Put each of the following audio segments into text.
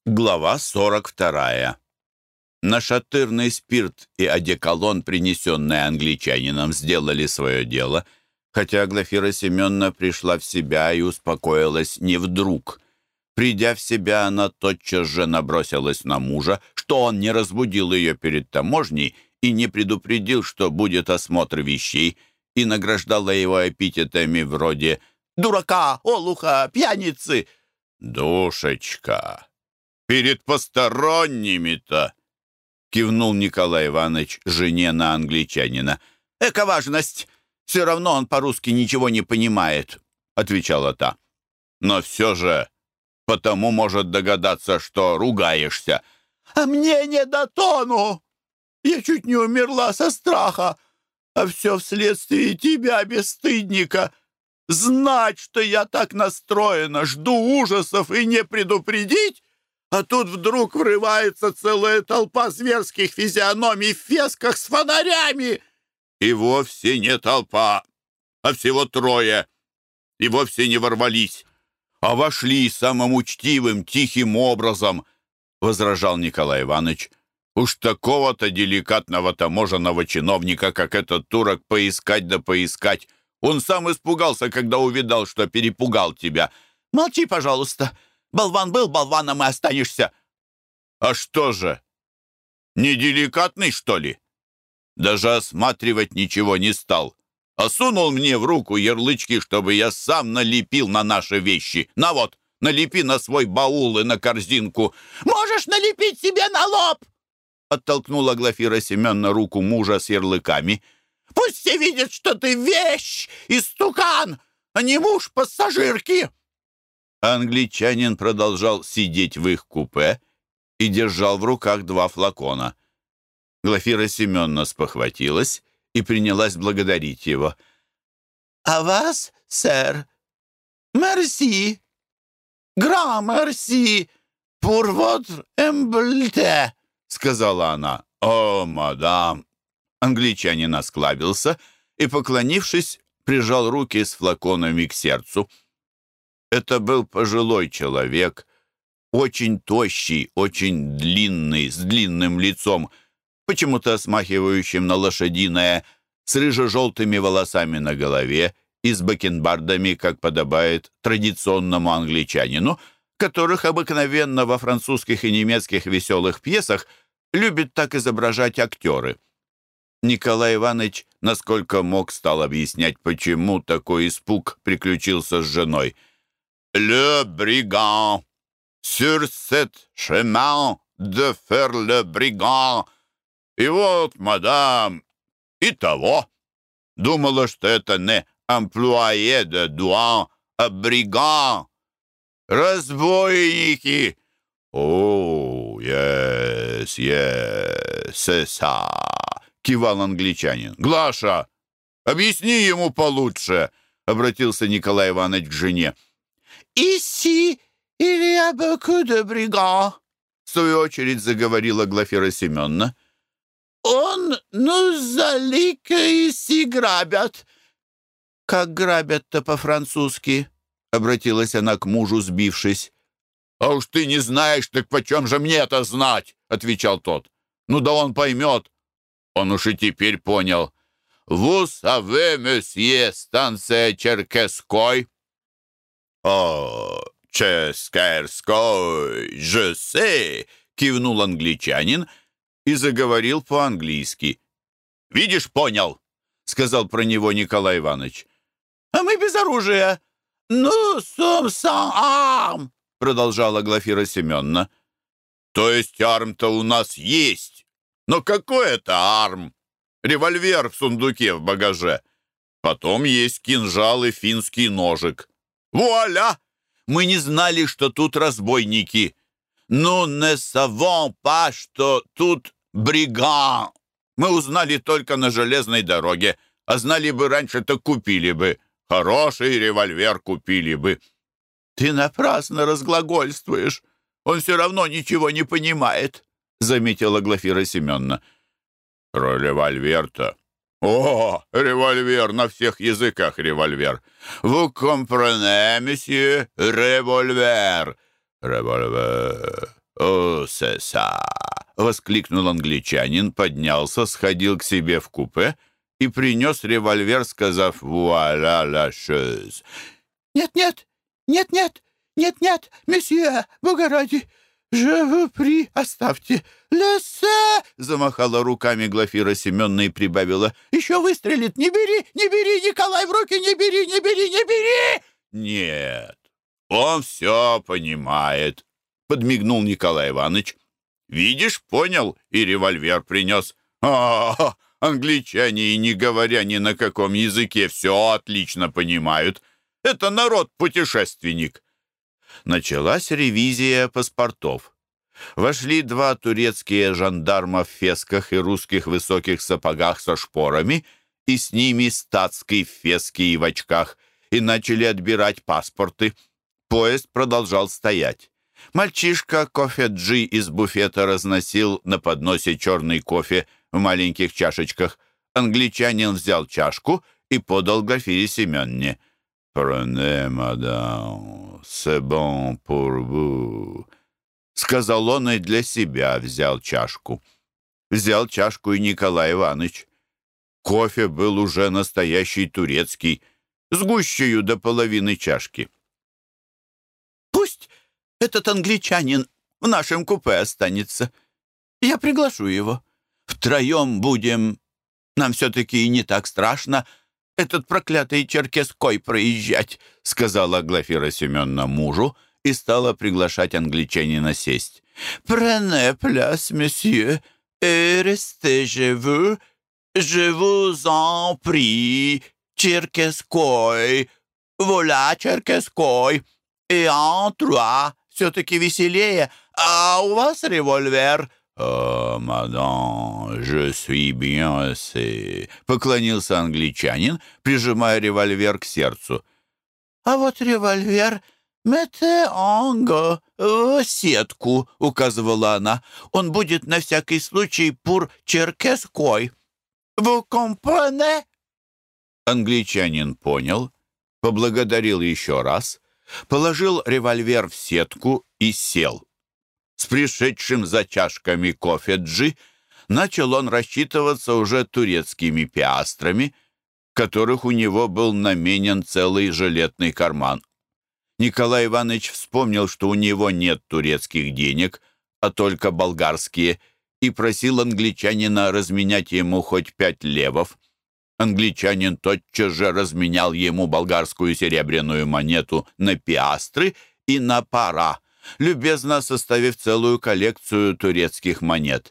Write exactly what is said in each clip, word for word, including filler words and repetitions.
Глава сорок вторая. Нашатырный спирт и одеколон, принесенные англичанином, сделали свое дело, хотя Глафира Семеновна пришла в себя и успокоилась не вдруг. Придя в себя, она тотчас же набросилась на мужа, что он не разбудил ее перед таможней и не предупредил, что будет осмотр вещей, и награждала его эпитетами вроде «дурака, олуха, пьяницы». «Душечка, перед посторонними-то!» — кивнул Николай Иванович жене на англичанина. «Эка важность! Все равно он по-русски ничего не понимает», — отвечала та. «Но все же потому может догадаться, что ругаешься». «А мне не до тону! Я чуть не умерла со страха, а все вследствие тебя, бесстыдника. Знать, что я так настроена, жду ужасов и не предупредить, а тут вдруг врывается целая толпа зверских физиономий в фесках с фонарями. И вовсе не толпа, а всего трое. И вовсе не ворвались, а вошли самым учтивым, тихим образом, — возражал Николай Иванович. Уж такого-то деликатного таможенного чиновника, как этот турок, поискать да поискать. Он сам испугался, когда увидал, что перепугал тебя. Молчи, пожалуйста. Болван был, болваном и останешься. А что же, неделикатный, что ли? Даже осматривать ничего не стал, а сунул мне в руку ярлычки, чтобы я сам налепил на наши вещи. На вот, налепи на свой баул и на корзинку. Можешь налепить себе на лоб! Оттолкнула Глафира Семеновна руку мужа с ярлыками. Пусть все видят, что ты вещь, истукан, а не муж пассажирки. Англичанин продолжал сидеть в их купе и держал в руках два флакона. Глафира Семеновна спохватилась и принялась благодарить его. «А вас, сэр, мерси, гра мерси, пур вотр эмбльте», — сказала она. «О, мадам!» Англичанин осклабился и, поклонившись, прижал руки с флаконами к сердцу. Это был пожилой человек, очень тощий, очень длинный, с длинным лицом, почему-то смахивающим на лошадиное, с рыжо-желтыми волосами на голове и с бакенбардами, как подобает традиционному англичанину, которых обыкновенно во французских и немецких веселых пьесах любят так изображать актеры. Николай Иванович, насколько мог, стал объяснять, почему такой испуг приключился с женой. «Le brigand! Sur cet chemin de faire le brigand!» И вот, мадам, и того. Думала, что это не employé de douane, а бриган. Разбойники. «О, yes, yes, c'est ça», — кивал англичанин. «Глаша, объясни ему получше», — обратился Николай Иванович к жене. «Ici, il y a beaucoup de brigands», — в свою очередь заговорила Глафира Семеновна. «Он, ну, залика иси грабят». «Как грабят-то по-французски?» — обратилась она к мужу, сбившись. «А уж ты не знаешь, так почем же мне это знать?» — отвечал тот. «Ну да он поймет». Он уж и теперь понял. «Vous savez, monsieur, станция Черкесской?» «О, Черкесской, je sais», — кивнул англичанин и заговорил по-английски. «Видишь, понял», — сказал про него Николай Иванович. «А мы без оружия». «Ну, сом сан арм», — продолжала Глафира Семеновна. «То есть арм-то у нас есть. Но какой это арм? Револьвер в сундуке в багаже. Потом есть кинжал и финский ножик. Вуаля! Мы не знали, что тут разбойники. Ну, не савон па, что тут бриган. Мы узнали только на железной дороге, а знали бы раньше, то купили бы. Хороший револьвер купили бы». «Ты напрасно разглагольствуешь. Он все равно ничего не понимает», — заметила Глафира Семеновна. «Про револьвер-то? О, револьвер, на всех языках револьвер. Vous comprenez, monsieur, револьвер. Револьвер. «О, сеса!» — воскликнул англичанин, поднялся, сходил к себе в купе и принес револьвер, сказав «Вуаля ла шез». «Нет-нет, нет-нет, нет-нет, месье, бога ради, je vous prie, оставьте, лессе!» Замахала руками Глафира Семеновна и прибавила: «Еще выстрелит, не бери, не бери, Николай, в руки не бери, не бери, не бери!» «Нет, он все понимает», — подмигнул Николай Иванович. «Видишь, понял, и револьвер принес. А, англичане, и не говоря ни на каком языке, все отлично понимают. Это народ-путешественник». Началась ревизия паспортов. Вошли два турецкие жандарма в фесках и русских высоких сапогах со шпорами, и с ними статский в феске и в очках, и начали отбирать паспорты. Поезд продолжал стоять. Мальчишка кофе-джи из буфета разносил на подносе черный кофе в маленьких чашечках. Англичанин взял чашку и подал Глафире Семеновне. «Prenez, madame, c'est bon pour vous», — сказал он и для себя взял чашку. Взял чашку и Николай Иванович. Кофе был уже настоящий турецкий, с гущею до половины чашки. «Пусть этот англичанин в нашем купе останется. Я приглашу его. Втроем будем. Нам все-таки и не так страшно этот проклятый черкесской проезжать», — сказала Глафира Семеновна мужу и стала приглашать англичанина сесть. «Prenez place, monsieur, et restez chez vous, je vous en prie, черкесской, voilà, черкесской, и en trois, все-таки веселее, а у вас револьвер». «О, мадам, je suis bien assez», — поклонился англичанин, прижимая револьвер к сердцу. «А вот револьвер mette en go, в сетку», — указывала она. «Он будет на всякий случай пур черкесской. Vous comprenez?» Англичанин понял, поблагодарил еще раз, положил револьвер в сетку и сел. С пришедшим за чашками кофе-джи начал он рассчитываться уже турецкими пиастрами, которых у него был наменен целый жилетный карман. Николай Иванович вспомнил, что у него нет турецких денег, а только болгарские, и просил англичанина разменять ему хоть пять левов. Англичанин тотчас же разменял ему болгарскую серебряную монету на пиастры и на пара, любезно составив целую коллекцию турецких монет.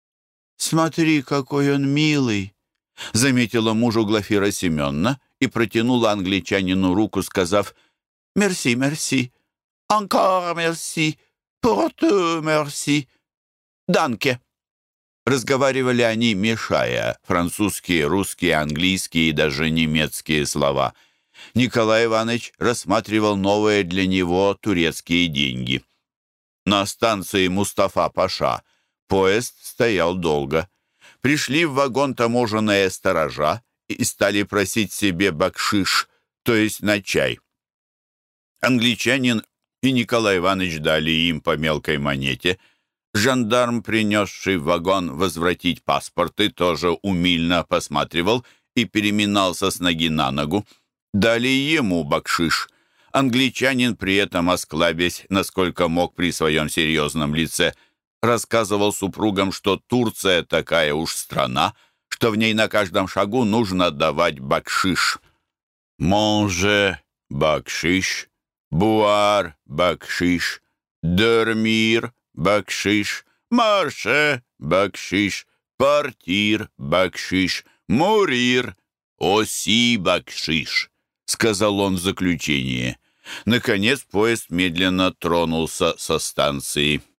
«Смотри, какой он милый!» — заметила мужу Глафира Семеновна и протянула англичанину руку, сказав «Мерси, мерси, encore merci, pour tout merci, данке». Разговаривали они, мешая французские, русские, английские и даже немецкие слова. Николай Иванович рассматривал новые для него турецкие деньги. На станции Мустафа-Паша поезд стоял долго. Пришли в вагон таможенные сторожа и стали просить себе бакшиш, то есть на чай. Англичанин и Николай Иванович дали им по мелкой монете. Жандарм, принесший в вагон возвратить паспорты, тоже умильно посматривал и переминался с ноги на ногу. Дали ему бакшиш. Англичанин, при этом осклабясь, насколько мог при своем серьезном лице, рассказывал супругам, что Турция такая уж страна, что в ней на каждом шагу нужно давать бакшиш. «Монже бакшиш, буар бакшиш, дормир бакшиш, марше бакшиш, партир бакшиш, мурир, оси бакшиш», — сказал он в заключение. Наконец поезд медленно тронулся со станции.